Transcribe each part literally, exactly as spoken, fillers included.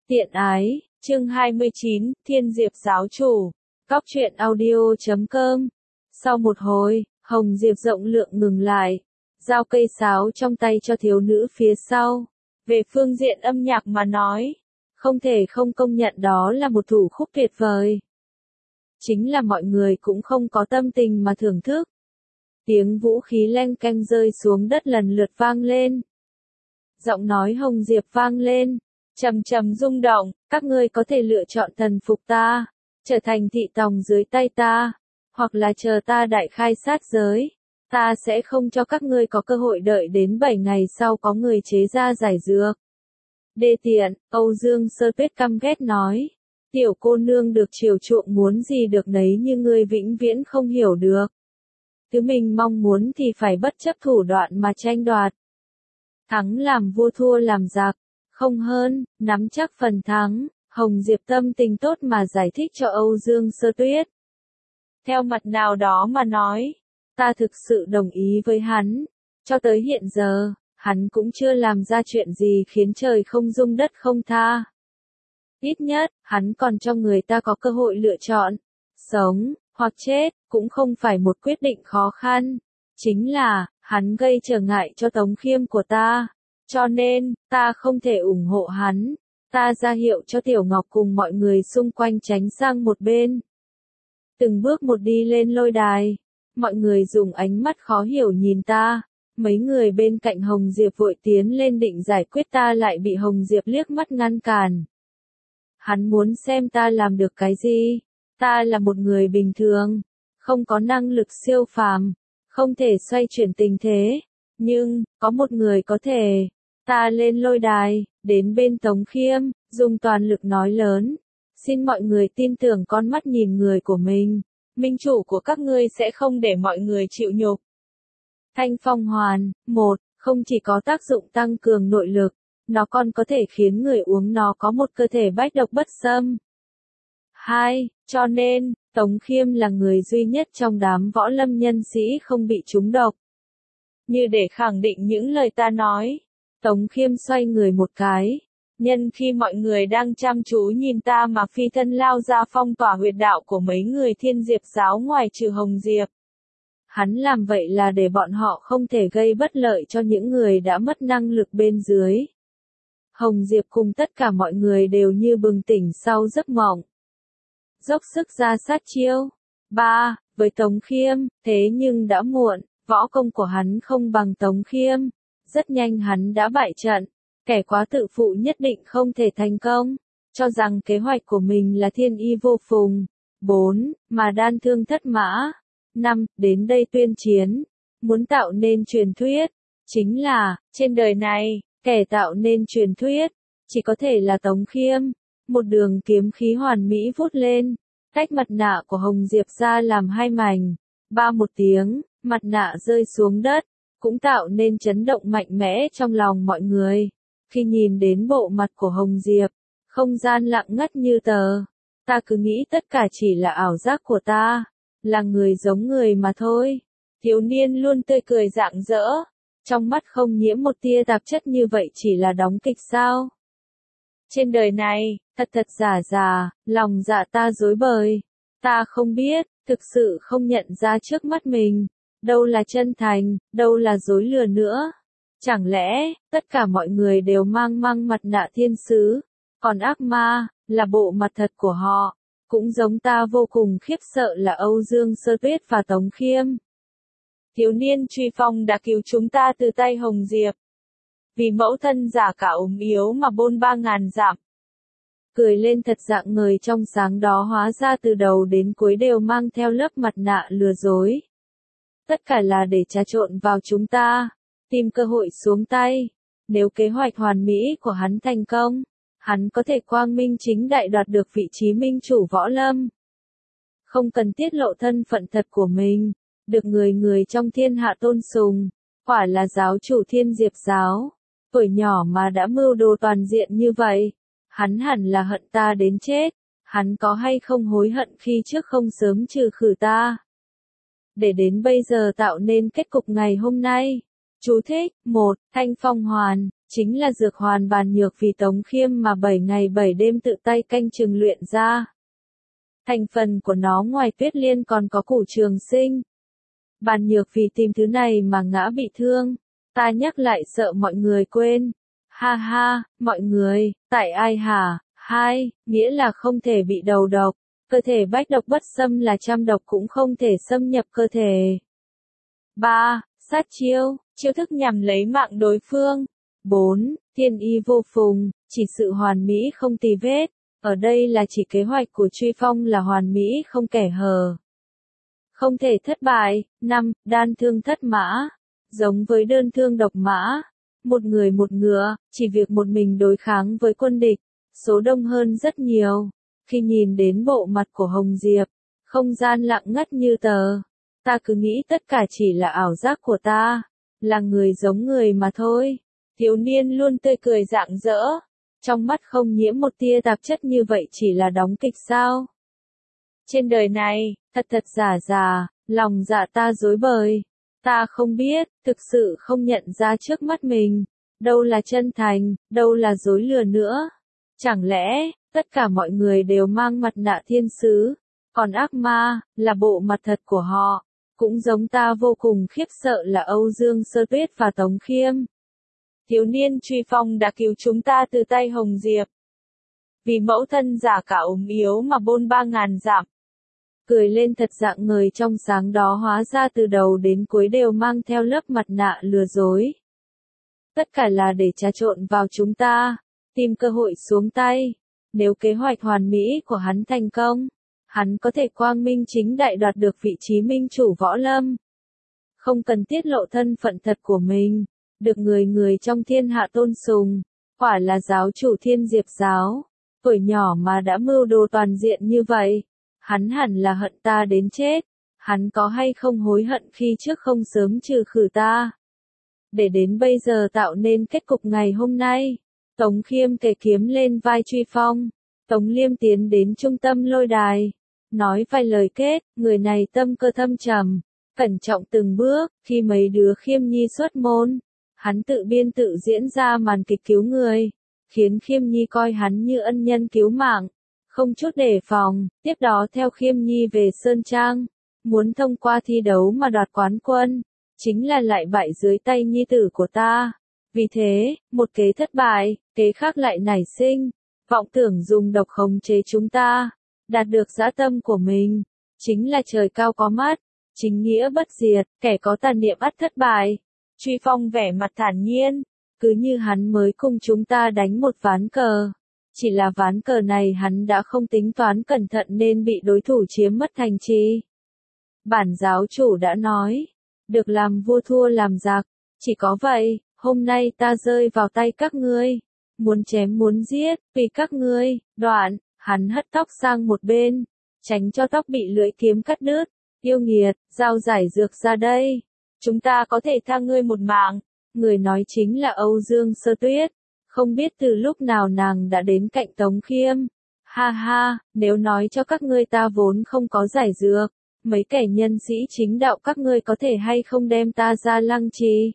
Tiện ái, chương hai mươi chín, Thiên Diệp giáo chủ. Cóc truyện audio chấm com. Sau một hồi, Hồng Diệp rộng lượng ngừng lại, giao cây sáo trong tay cho thiếu nữ phía sau. Về phương diện âm nhạc mà nói, không thể không công nhận đó là một thủ khúc tuyệt vời. Chính là mọi người cũng không có tâm tình mà thưởng thức. Tiếng vũ khí leng keng rơi xuống đất lần lượt vang lên. Giọng nói Hồng Diệp vang lên, trầm trầm rung động, các ngươi có thể lựa chọn thần phục ta, trở thành thị tòng dưới tay ta, hoặc là chờ ta đại khai sát giới. Ta sẽ không cho các ngươi có cơ hội đợi đến bảy ngày sau có người chế ra giải dược. Đê tiện, Âu Dương Sơ Tuyết căm ghét nói. Tiểu cô nương được chiều chuộng muốn gì được nấy như ngươi vĩnh viễn không hiểu được. Thứ mình mong muốn thì phải bất chấp thủ đoạn mà tranh đoạt. Thắng làm vua thua làm giặc, không hơn, nắm chắc phần thắng. Hồng Diệp tâm tình tốt mà giải thích cho Âu Dương Sơ Tuyết. Theo mặt nào đó mà nói, ta thực sự đồng ý với hắn. Cho tới hiện giờ, hắn cũng chưa làm ra chuyện gì khiến trời không dung đất không tha. Ít nhất, hắn còn cho người ta có cơ hội lựa chọn. Sống, hoặc chết, cũng không phải một quyết định khó khăn. Chính là, hắn gây trở ngại cho Tống Khiêm của ta. Cho nên, ta không thể ủng hộ hắn. Ta ra hiệu cho Tiểu Ngọc cùng mọi người xung quanh tránh sang một bên. Từng bước một đi lên lôi đài. Mọi người dùng ánh mắt khó hiểu nhìn ta. Mấy người bên cạnh Hồng Diệp vội tiến lên định giải quyết ta lại bị Hồng Diệp liếc mắt ngăn cản. Hắn muốn xem ta làm được cái gì. Ta là một người bình thường, không có năng lực siêu phàm, không thể xoay chuyển tình thế. Nhưng, có một người có thể. Ta lên lôi đài, đến bên Tống Khiêm, dùng toàn lực nói lớn. Xin mọi người tin tưởng con mắt nhìn người của mình. Minh chủ của các ngươi sẽ không để mọi người chịu nhục. Thanh phong hoàn, một, không chỉ có tác dụng tăng cường nội lực, nó còn có thể khiến người uống nó có một cơ thể bách độc bất xâm. Hai, cho nên, Tống Khiêm là người duy nhất trong đám võ lâm nhân sĩ không bị trúng độc. Như để khẳng định những lời ta nói, Tống Khiêm xoay người một cái. Nhân khi mọi người đang chăm chú nhìn ta mà phi thân lao ra phong tỏa huyệt đạo của mấy người Thiên Diệp giáo ngoài trừ Hồng Diệp. Hắn làm vậy là để bọn họ không thể gây bất lợi cho những người đã mất năng lực bên dưới. Hồng Diệp cùng tất cả mọi người đều như bừng tỉnh sau giấc mộng. Dốc sức ra sát chiêu. Ba, với Tống Khiêm, thế nhưng đã muộn, võ công của hắn không bằng Tống Khiêm. Rất nhanh hắn đã bại trận. Kẻ quá tự phụ nhất định không thể thành công, cho rằng kế hoạch của mình là thiên y vô phùng. Bốn, mà đan thương thất mã. Năm, đến đây tuyên chiến, muốn tạo nên truyền thuyết. Chính là, trên đời này, kẻ tạo nên truyền thuyết, chỉ có thể là Tống Khiêm. Một đường kiếm khí hoàn mỹ vút lên, tách mặt nạ của Hồng Diệp ra làm hai mảnh. Ba một tiếng, mặt nạ rơi xuống đất, cũng tạo nên chấn động mạnh mẽ trong lòng mọi người. Khi nhìn đến bộ mặt của Hồng Diệp, không gian lặng ngắt như tờ. Ta cứ nghĩ tất cả chỉ là ảo giác của ta, là người giống người mà thôi. Thiếu niên luôn tươi cười rạng rỡ, trong mắt không nhiễm một tia tạp chất như vậy chỉ là đóng kịch sao. Trên đời này, thật thật giả giả, lòng dạ ta rối bời. Ta không biết, thực sự không nhận ra trước mắt mình, đâu là chân thành, đâu là dối lừa nữa. Chẳng lẽ, tất cả mọi người đều mang mang mặt nạ thiên sứ, còn ác ma, là bộ mặt thật của họ, cũng giống ta vô cùng khiếp sợ là Âu Dương Sơ Tuyết và Tống Khiêm. Thiếu niên truy phong đã cứu chúng ta từ tay Hồng Diệp. Vì mẫu thân giả cả ốm yếu mà bôn ba ngàn dặm. Cười lên thật rạng ngời trong sáng đó hóa ra từ đầu đến cuối đều mang theo lớp mặt nạ lừa dối. Tất cả là để trà trộn vào chúng ta. Tìm cơ hội xuống tay. Nếu kế hoạch hoàn mỹ của hắn thành công, hắn có thể quang minh chính đại đoạt được vị trí minh chủ võ lâm. Không cần tiết lộ thân phận thật của mình, được người người trong thiên hạ tôn sùng, quả là giáo chủ Thiên Diệp giáo. Tuổi nhỏ mà đã mưu đồ toàn diện như vậy, hắn hẳn là hận ta đến chết. Hắn có hay không hối hận khi trước không sớm trừ khử ta, để đến bây giờ tạo nên kết cục ngày hôm nay. Chú thích, một, Thanh phong hoàn, chính là dược hoàn bàn nhược vì Tống Khiêm mà bảy ngày bảy đêm tự tay canh chừng luyện ra. Thành phần của nó ngoài tuyết liên còn có củ trường sinh. Bàn nhược vì tìm thứ này mà ngã bị thương. Ta nhắc lại sợ mọi người quên. Ha ha, mọi người, tại ai hả? Hai, nghĩa là không thể bị đầu độc. Cơ thể bách độc bất xâm là trăm độc cũng không thể xâm nhập cơ thể. Ba, sát chiêu, chiêu thức nhằm lấy mạng đối phương. Bốn, thiên y vô phùng, chỉ sự hoàn mỹ không tì vết. Ở đây là chỉ kế hoạch của Truy Phong là hoàn mỹ không kẻ hở. Không thể thất bại. Năm, đan thương thất mã. Giống với đơn thương độc mã. Một người một ngựa, chỉ việc một mình đối kháng với quân địch. Số đông hơn rất nhiều. Khi nhìn đến bộ mặt của Hồng Diệp, không gian lặng ngắt như tờ. Ta cứ nghĩ tất cả chỉ là ảo giác của ta. Là người giống người mà thôi. Thiếu niên luôn tươi cười rạng rỡ. Trong mắt không nhiễm một tia tạp chất như vậy chỉ là đóng kịch sao? Trên đời này, thật thật giả giả, lòng dạ ta dối bời. Ta không biết, thực sự không nhận ra trước mắt mình. Đâu là chân thành, đâu là dối lừa nữa. Chẳng lẽ, tất cả mọi người đều mang mặt nạ thiên sứ, còn ác ma, là bộ mặt thật của họ. Cũng giống ta vô cùng khiếp sợ là Âu Dương Sơ Tuyết và Tống Khiêm. Thiếu niên Truy Phong đã cứu chúng ta từ tay Hồng Diệp. Vì mẫu thân giả cả ốm yếu mà bôn ba ngàn dặm. Cười lên thật rạng ngời trong sáng đó hóa ra từ đầu đến cuối đều mang theo lớp mặt nạ lừa dối. Tất cả là để trà trộn vào chúng ta, tìm cơ hội xuống tay. Nếu kế hoạch hoàn mỹ của hắn thành công, hắn có thể quang minh chính đại đoạt được vị trí minh chủ võ lâm. Không cần tiết lộ thân phận thật của mình, được người người trong thiên hạ tôn sùng, quả là giáo chủ Thiên Diệp giáo. Tuổi nhỏ mà đã mưu đồ toàn diện như vậy, hắn hẳn là hận ta đến chết. Hắn có hay không hối hận khi trước không sớm trừ khử ta, để đến bây giờ tạo nên kết cục ngày hôm nay. Tống Khiêm kề kiếm lên vai Truy Phong. Tống Liêm tiến đến trung tâm lôi đài, nói vài lời kết. Người này tâm cơ thâm trầm, cẩn trọng từng bước. Khi mấy đứa Khiêm Nhi xuất môn, hắn tự biên tự diễn ra màn kịch cứu người, khiến Khiêm Nhi coi hắn như ân nhân cứu mạng, không chút đề phòng. Tiếp đó theo Khiêm Nhi về Sơn Trang, muốn thông qua thi đấu mà đoạt quán quân, chính là lại bại dưới tay nhi tử của ta. Vì thế, một kế thất bại, kế khác lại nảy sinh, vọng tưởng dùng độc khống chế chúng ta, đạt được dã tâm của mình. Chính là trời cao có mắt, chính nghĩa bất diệt, kẻ có tà niệm ắt thất bại. Truy Phong vẻ mặt thản nhiên, cứ như hắn mới cùng chúng ta đánh một ván cờ. Chỉ là ván cờ này hắn đã không tính toán cẩn thận nên bị đối thủ chiếm mất thành trì. Bản giáo chủ đã nói, được làm vua thua làm giặc, chỉ có vậy, hôm nay ta rơi vào tay các ngươi, muốn chém muốn giết, vì các ngươi. Đoạn, hắn hất tóc sang một bên, tránh cho tóc bị lưỡi kiếm cắt đứt. Yêu nghiệt, giao giải dược ra đây, chúng ta có thể tha ngươi một mạng. Người nói chính là Âu Dương Sơ Tuyết. Không biết từ lúc nào nàng đã đến cạnh Tống Khiêm. Ha ha, nếu nói cho các ngươi ta vốn không có giải dược, mấy kẻ nhân sĩ chính đạo các ngươi có thể hay không đem ta ra lăng trì?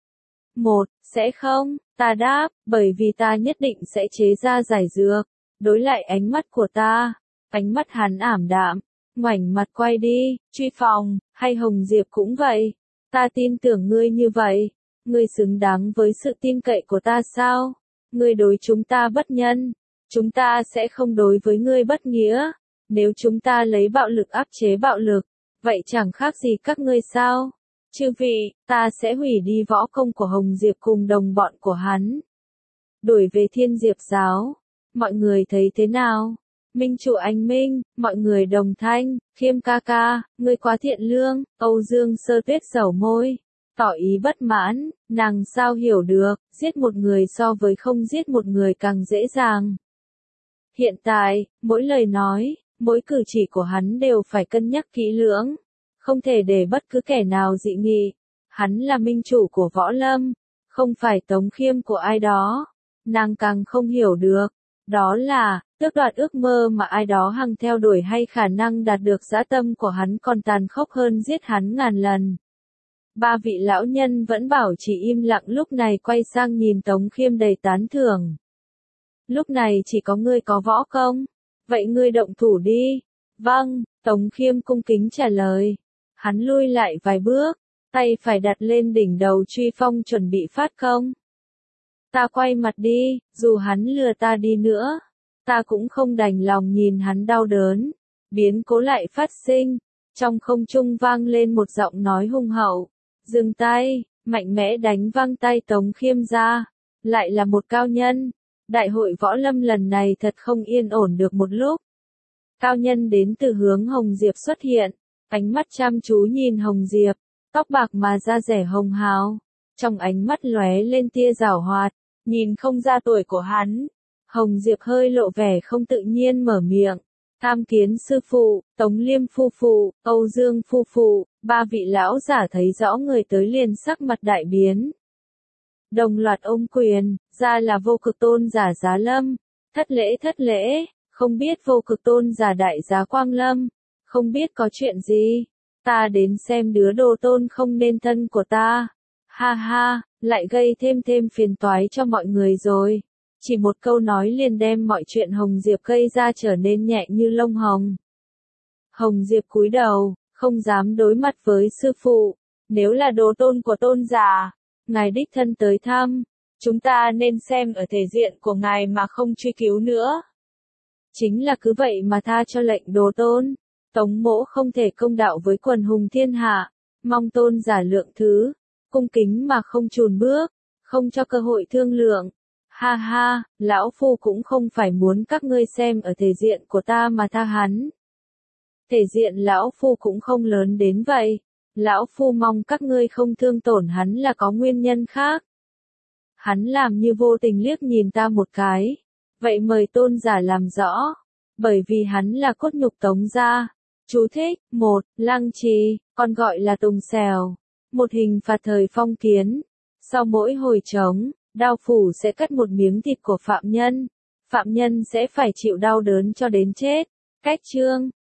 Một, sẽ không, ta đáp, bởi vì ta nhất định sẽ chế ra giải dược. Đối lại ánh mắt của ta, ánh mắt hắn ảm đạm, ngoảnh mặt quay đi. Truy Phong, hay Hồng Diệp cũng vậy, ta tin tưởng ngươi như vậy. Ngươi xứng đáng với sự tin cậy của ta sao? Ngươi đối chúng ta bất nhân, chúng ta sẽ không đối với ngươi bất nghĩa. Nếu chúng ta lấy bạo lực áp chế bạo lực, vậy chẳng khác gì các ngươi sao? Chư vị, ta sẽ hủy đi võ công của Hồng Diệp cùng đồng bọn của hắn, đuổi về Thiên Diệp giáo. Mọi người thấy thế nào? Minh chủ anh Minh, mọi người đồng thanh. Khiêm ca ca, ngươi quá thiện lương. Âu Dương Sơ Tuyết dẩu môi, tỏ ý bất mãn. Nàng sao hiểu được, giết một người so với không giết một người càng dễ dàng. Hiện tại, mỗi lời nói, mỗi cử chỉ của hắn đều phải cân nhắc kỹ lưỡng, không thể để bất cứ kẻ nào dị nghị. Hắn là minh chủ của võ lâm, không phải Tống Khiêm của ai đó. Nàng càng không hiểu được, đó là, tước đoạt ước mơ mà ai đó hằng theo đuổi hay khả năng đạt được dã tâm của hắn còn tàn khốc hơn giết hắn ngàn lần. Ba vị lão nhân vẫn bảo chỉ im lặng lúc này quay sang nhìn Tống Khiêm đầy tán thưởng. Lúc này chỉ có ngươi có võ công. Vậy ngươi động thủ đi. Vâng, Tống Khiêm cung kính trả lời. Hắn lui lại vài bước, tay phải đặt lên đỉnh đầu truy phong chuẩn bị phát công. Ta quay mặt đi, dù hắn lừa ta đi nữa, ta cũng không đành lòng nhìn hắn đau đớn. Biến cố lại phát sinh, trong không trung vang lên một giọng nói hung hậu. Dừng tay, mạnh mẽ đánh văng tay Tống Khiêm ra. Lại là một cao nhân. Đại hội võ lâm lần này thật không yên ổn được một lúc. Cao nhân đến từ hướng Hồng Diệp xuất hiện, ánh mắt chăm chú nhìn Hồng Diệp, tóc bạc mà da rẻ hồng hào, trong ánh mắt lóe lên tia giảo hoạt, nhìn không ra tuổi của hắn. Hồng Diệp hơi lộ vẻ không tự nhiên mở miệng. Tham Kiến sư phụ, Tống Liêm phu phụ, Âu Dương phu phụ, ba vị lão giả thấy rõ người tới liền sắc mặt đại biến. Đồng loạt ôm quyền, ra là vô cực tôn giả Giá Lâm. Thất lễ thất lễ, không biết vô cực tôn giả đại giá Quang Lâm, không biết có chuyện gì. Ta đến xem đứa đồ tôn không nên thân của ta. Ha ha, lại gây thêm thêm phiền toái cho mọi người rồi. Chỉ một câu nói liền đem mọi chuyện Hồng Diệp gây ra trở nên nhẹ như lông hồng. Hồng Diệp cúi đầu, không dám đối mặt với sư phụ. Nếu là đồ tôn của tôn giả, ngài đích thân tới thăm, chúng ta nên xem ở thể diện của ngài mà không truy cứu nữa. Chính là cứ vậy mà tha cho lệnh đồ tôn. Tống mỗ không thể công đạo với quần hùng thiên hạ, mong tôn giả lượng thứ, cung kính mà không chùn bước, không cho cơ hội thương lượng. Ha ha, lão phu cũng không phải muốn các ngươi xem ở thể diện của ta mà tha hắn. Thể diện lão phu cũng không lớn đến vậy. Lão phu mong các ngươi không thương tổn hắn là có nguyên nhân khác. Hắn làm như vô tình liếc nhìn ta một cái. Vậy mời tôn giả làm rõ. Bởi vì hắn là cốt nhục Tống gia. Chú thích, một, Lăng Trì, còn gọi là Tùng Xèo. Một hình phạt thời phong kiến. Sau mỗi hồi trống, đao phủ sẽ cắt một miếng thịt của phạm nhân. Phạm nhân sẽ phải chịu đau đớn cho đến chết. Cách chương